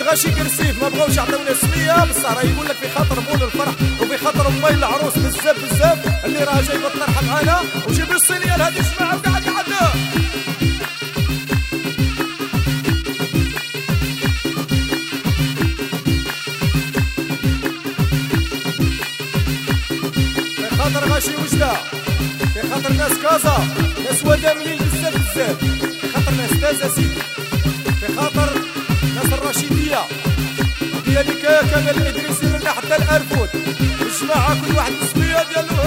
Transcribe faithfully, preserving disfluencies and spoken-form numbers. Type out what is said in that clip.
غاشي كرسيف ما بغاوش يعطيونا سميه بصح راه يقول لك في خاطر مول الفرح وفي خاطر امي العروس بزاف بزاف اللي راه جايبه الطرحه معانا وجيب الصينيه لهذه الجماعه وقعد قعد في خاطر غاشي وجده في خاطر ناس كازا ناس وداملين بزاف بزاف في خاطر ناس تازا سيدي في خاطر ناس الرشيديه ديالك كمال الادريسي من حتى الارفود الجماعه كل واحد السميه ديالو